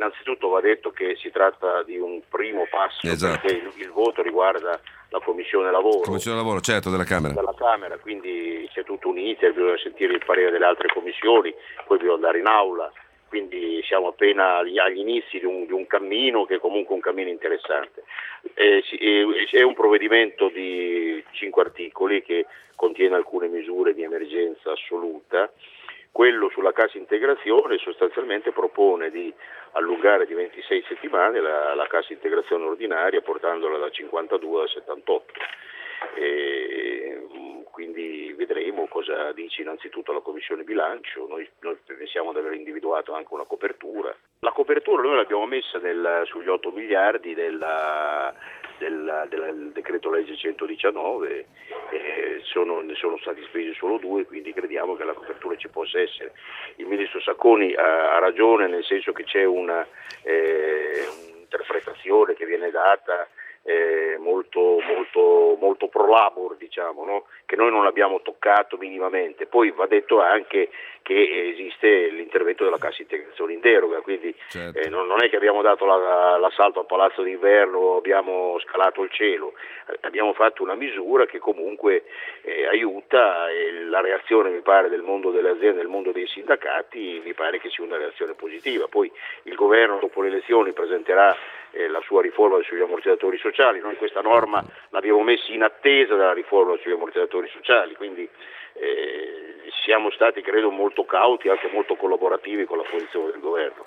innanzitutto va detto che si tratta di un primo passo, Esatto. perché il voto riguarda la Commissione Lavoro. Commissione Lavoro, certo, della Camera. Quindi c'è tutto un iter, bisogna sentire il parere delle altre commissioni, poi bisogna andare in aula, quindi siamo appena agli inizi di un cammino che è comunque un cammino interessante. È un provvedimento di 5 articoli che contiene alcune misure di emergenza assoluta. Quello sulla cassa integrazione sostanzialmente propone di allungare di 26 settimane la cassa integrazione ordinaria, portandola da 52 a 78. Quindi vedremo cosa dice innanzitutto la Commissione Bilancio. Noi pensiamo di aver individuato anche una copertura. La copertura noi l'abbiamo messa sugli 8 miliardi del decreto legge 119, ne sono stati spesi solo 2, quindi crediamo che la copertura ci possa essere. Il ministro Sacconi ha ragione, nel senso che c'è un'interpretazione che viene data molto pro labor, diciamo, no? Che noi non abbiamo toccato minimamente. Poi va detto anche che esiste l'intervento della cassa integrazione in deroga, quindi certo. non è che abbiamo dato l'assalto al Palazzo d'Inverno, abbiamo scalato il cielo, abbiamo fatto una misura che comunque aiuta, e la reazione mi pare del mondo delle aziende, del mondo dei sindacati, mi pare che sia una reazione positiva. Poi il governo dopo le elezioni presenterà la sua riforma sugli ammortizzatori sociali. Noi questa norma l'abbiamo messa in attesa della riforma sugli ammortizzatori sociali, quindi siamo stati credo molto cauti e anche molto collaborativi con la posizione del governo.